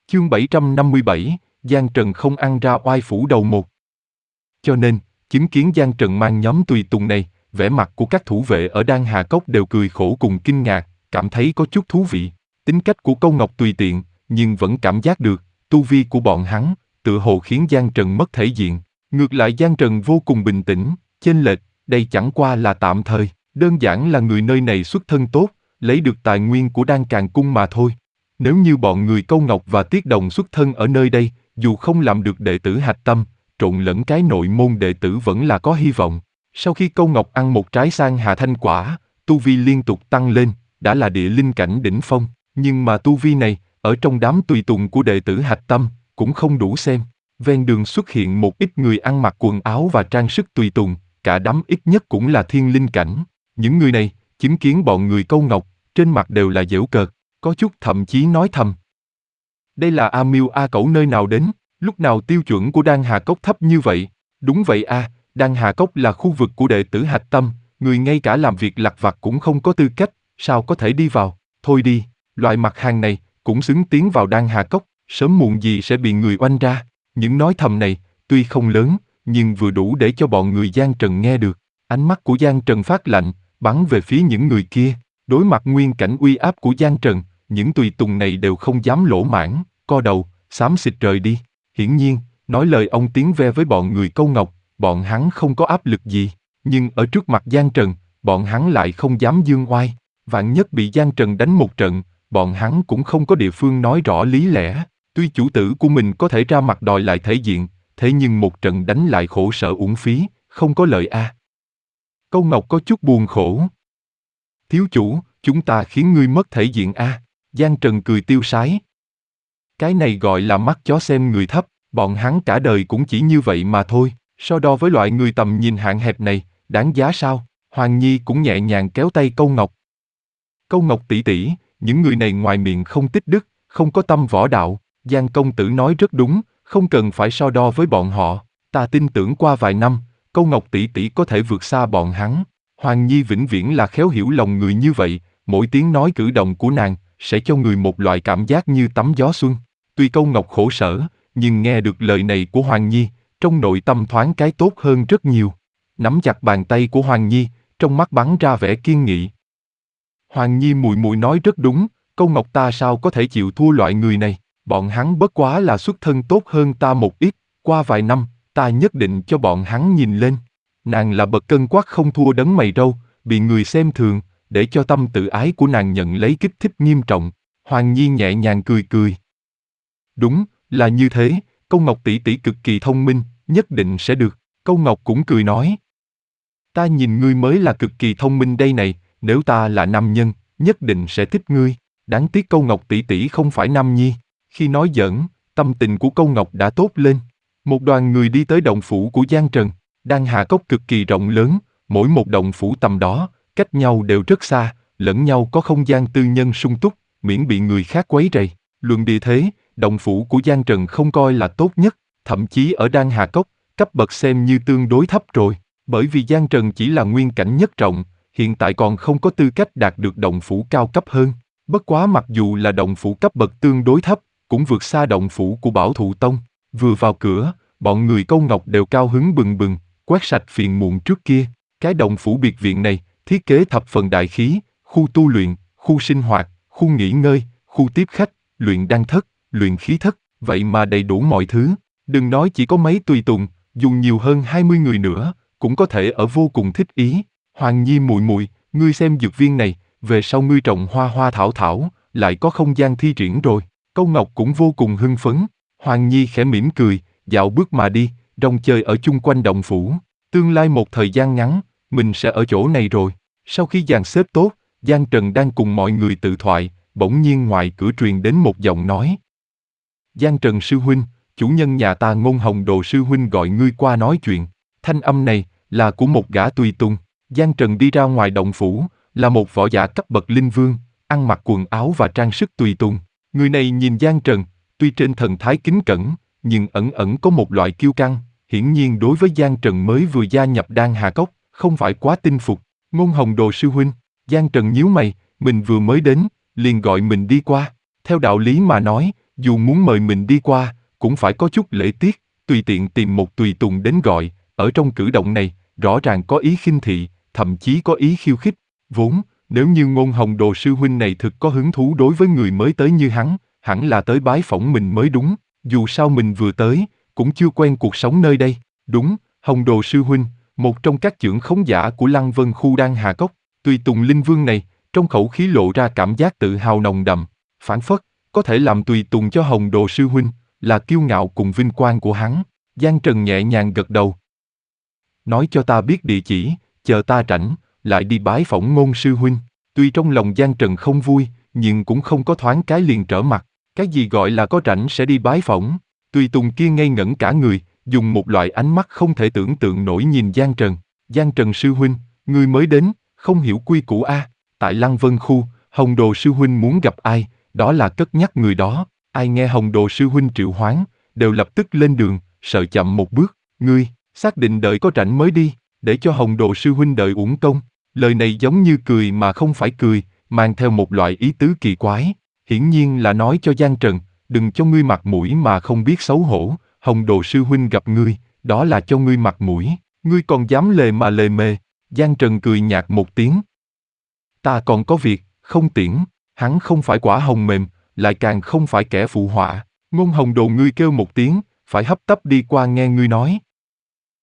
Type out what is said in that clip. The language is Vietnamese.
Chương 757, Giang Trần không ăn ra oai phủ đầu một. Cho nên, chứng kiến Giang Trần mang nhóm tùy tùng này, vẻ mặt của các thủ vệ ở Đan Hà Cốc đều cười khổ cùng kinh ngạc, cảm thấy có chút thú vị. Tính cách của Câu Ngọc tùy tiện, nhưng vẫn cảm giác được, tu vi của bọn hắn, tựa hồ khiến Giang Trần mất thể diện. Ngược lại Giang Trần vô cùng bình tĩnh, chênh lệch, đây chẳng qua là tạm thời, đơn giản là người nơi này xuất thân tốt, lấy được tài nguyên của Đan Càn Cung mà thôi. Nếu như bọn người Câu Ngọc và Tiết Đồng xuất thân ở nơi đây, dù không làm được đệ tử hạch tâm, trộn lẫn cái nội môn đệ tử vẫn là có hy vọng. Sau khi Câu Ngọc ăn một trái sang hà thanh quả, tu vi liên tục tăng lên, đã là địa linh cảnh đỉnh phong, nhưng mà tu vi này, ở trong đám tùy tùng của đệ tử hạch tâm, cũng không đủ xem. Ven đường xuất hiện một ít người ăn mặc quần áo và trang sức tùy tùng, cả đám ít nhất cũng là thiên linh cảnh. Những người này, chứng kiến bọn người Câu Ngọc, trên mặt đều là giễu cợt, có chút thậm chí nói thầm. Đây là A Miêu A Cẩu nơi nào đến, lúc nào tiêu chuẩn của Đan Hà Cốc thấp như vậy? Đúng vậy a, Đan Hà Cốc là khu vực của đệ tử hạch tâm, người ngay cả làm việc lặt vặt cũng không có tư cách, sao có thể đi vào? Thôi đi, loại mặt hàng này, cũng xứng tiến vào Đan Hà Cốc, sớm muộn gì sẽ bị người oanh ra. Những nói thầm này, tuy không lớn, nhưng vừa đủ để cho bọn người Giang Trần nghe được. Ánh mắt của Giang Trần phát lạnh, bắn về phía những người kia. Đối mặt nguyên cảnh uy áp của Giang Trần, những tùy tùng này đều không dám lỗ mãng, co đầu, xám xịt rời đi. Hiển nhiên, nói lời ông tiếng ve với bọn người Câu Ngọc, bọn hắn không có áp lực gì. Nhưng ở trước mặt Giang Trần, bọn hắn lại không dám dương oai. Vạn nhất bị Giang Trần đánh một trận, bọn hắn cũng không có địa phương nói rõ lý lẽ. Tuy chủ tử của mình có thể ra mặt đòi lại thể diện, thế nhưng một trận đánh lại khổ sở uổng phí, không có lợi a. Câu Ngọc có chút buồn khổ. Thiếu chủ, chúng ta khiến ngươi mất thể diện a. Giang Trần cười tiêu sái. Cái này gọi là mắt chó xem người thấp, bọn hắn cả đời cũng chỉ như vậy mà thôi, so đo với loại người tầm nhìn hạn hẹp này, đáng giá sao? Hoàng Nhi cũng nhẹ nhàng kéo tay Câu Ngọc. Câu Ngọc tỷ tỷ, những người này ngoài miệng không tích đức, không có tâm võ đạo, Giang công tử nói rất đúng, không cần phải so đo với bọn họ, ta tin tưởng qua vài năm, Câu Ngọc tỷ tỷ có thể vượt xa bọn hắn. Hoàng Nhi vĩnh viễn là khéo hiểu lòng người như vậy, mỗi tiếng nói cử động của nàng sẽ cho người một loại cảm giác như tắm gió xuân. Tuy Câu Ngọc khổ sở, nhưng nghe được lời này của Hoàng Nhi, trong nội tâm thoáng cái tốt hơn rất nhiều. Nắm chặt bàn tay của Hoàng Nhi, trong mắt bắn ra vẻ kiên nghị. Hoàng Nhi mùi mùi nói rất đúng, Câu Ngọc ta sao có thể chịu thua loại người này, bọn hắn bất quá là xuất thân tốt hơn ta một ít, qua vài năm, ta nhất định cho bọn hắn nhìn lên. Nàng là bậc cân quắc không thua đấng mày râu, bị người xem thường, để cho tâm tự ái của nàng nhận lấy kích thích nghiêm trọng. Hoàng Nhi nhẹ nhàng cười cười. Đúng, là như thế, Câu Ngọc tỷ tỷ cực kỳ thông minh, nhất định sẽ được. Câu Ngọc cũng cười nói. Ta nhìn ngươi mới là cực kỳ thông minh đây này, nếu ta là nam nhân, nhất định sẽ thích ngươi. Đáng tiếc Câu Ngọc tỷ tỷ không phải nam nhi. Khi nói giỡn, tâm tình của Câu Ngọc đã tốt lên. Một đoàn người đi tới động phủ của Giang Trần. Đan Hà Cốc cực kỳ rộng lớn, mỗi một động phủ tầm đó, cách nhau đều rất xa, lẫn nhau có không gian tư nhân sung túc, miễn bị người khác quấy rầy. Luận địa thế, động phủ của Giang Trần không coi là tốt nhất, thậm chí ở Đan Hà Cốc, cấp bậc xem như tương đối thấp rồi, bởi vì Giang Trần chỉ là nguyên cảnh nhất trọng, hiện tại còn không có tư cách đạt được động phủ cao cấp hơn. Bất quá mặc dù là động phủ cấp bậc tương đối thấp, cũng vượt xa động phủ của Bảo Thụ Tông. Vừa vào cửa, bọn người Câu Ngọc đều cao hứng bừng bừng, quét sạch phiền muộn trước kia. Cái động phủ biệt viện này, thiết kế thập phần đại khí, khu tu luyện, khu sinh hoạt, khu nghỉ ngơi, khu tiếp khách, luyện đan thất, luyện khí thất, vậy mà đầy đủ mọi thứ. Đừng nói chỉ có mấy tùy tùng, dù nhiều hơn 20 người nữa, cũng có thể ở vô cùng thích ý. Hoàng Nhi muội muội, ngươi xem dược viên này, về sau ngươi trồng hoa hoa thảo thảo, lại có không gian thi triển rồi. Câu Ngọc cũng vô cùng hưng phấn. Hoàng Nhi khẽ mỉm cười, dạo bước mà đi, rong chơi ở chung quanh động phủ. Tương lai một thời gian ngắn, mình sẽ ở chỗ này rồi. Sau khi dàn xếp tốt, Giang Trần đang cùng mọi người tự thoại, bỗng nhiên ngoài cửa truyền đến một giọng nói. Giang Trần sư huynh, chủ nhân nhà ta Ngôn Hồng Đồ sư huynh gọi ngươi qua nói chuyện. Thanh âm này là của một gã tùy tùng. Giang Trần đi ra ngoài động phủ, là một võ giả cấp bậc linh vương, ăn mặc quần áo và trang sức tùy tùng. Người này nhìn Giang Trần, tuy trên thần thái kính cẩn, nhưng ẩn ẩn có một loại kiêu căng, hiển nhiên đối với Giang Trần mới vừa gia nhập Đan Hà Cốc, không phải quá tin phục. Ngôn Hồng Đồ sư huynh, Giang Trần nhíu mày, mình vừa mới đến, liền gọi mình đi qua. Theo đạo lý mà nói, dù muốn mời mình đi qua, cũng phải có chút lễ tiết, tùy tiện tìm một tùy tùng đến gọi, ở trong cử động này, rõ ràng có ý khinh thị, thậm chí có ý khiêu khích. Vốn, nếu như Ngôn Hồng Đồ sư huynh này thực có hứng thú đối với người mới tới như hắn, hẳn là tới bái phỏng mình mới đúng, dù sao mình vừa tới, cũng chưa quen cuộc sống nơi đây. Đúng, Hồng Đồ sư huynh, một trong các chưởng khống giả của Lăng Vân khu Đan Hà Cốc, tùy tùng linh vương này, trong khẩu khí lộ ra cảm giác tự hào nồng đậm, phảng phất, có thể làm tùy tùng cho Hồng Đồ sư huynh, là kiêu ngạo cùng vinh quang của hắn. Giang Trần nhẹ nhàng gật đầu. Nói cho ta biết địa chỉ, chờ ta rảnh, lại đi bái phỏng Ngôn sư huynh. Tuy trong lòng Giang Trần không vui, nhưng cũng không có thoáng cái liền trở mặt. Cái gì gọi là có rảnh sẽ đi bái phỏng? Tùy tùng kia ngây ngẩn cả người, dùng một loại ánh mắt không thể tưởng tượng nổi nhìn Giang Trần. Giang Trần sư huynh, ngươi mới đến, không hiểu quy củ a. Tại Lăng Vân khu, Hồng Đồ sư huynh muốn gặp ai, đó là cất nhắc người đó. Ai nghe Hồng Đồ sư huynh triệu hoán, đều lập tức lên đường, sợ chậm một bước. Ngươi, xác định đợi có rảnh mới đi, để cho Hồng Đồ sư huynh đợi uổng công. Lời này giống như cười mà không phải cười, mang theo một loại ý tứ kỳ quái. Hiển nhiên là nói cho Giang Trần, đừng cho ngươi mặt mũi mà không biết xấu hổ. Hồng Đồ sư huynh gặp ngươi, đó là cho ngươi mặt mũi, ngươi còn dám lề mà lề mề. Giang Trần cười nhạt một tiếng. Ta còn có việc, không tiễn. Hắn không phải quả hồng mềm, lại càng không phải kẻ phụ họa. Ngôn Hồng Đồ ngươi kêu một tiếng, phải hấp tấp đi qua nghe ngươi nói.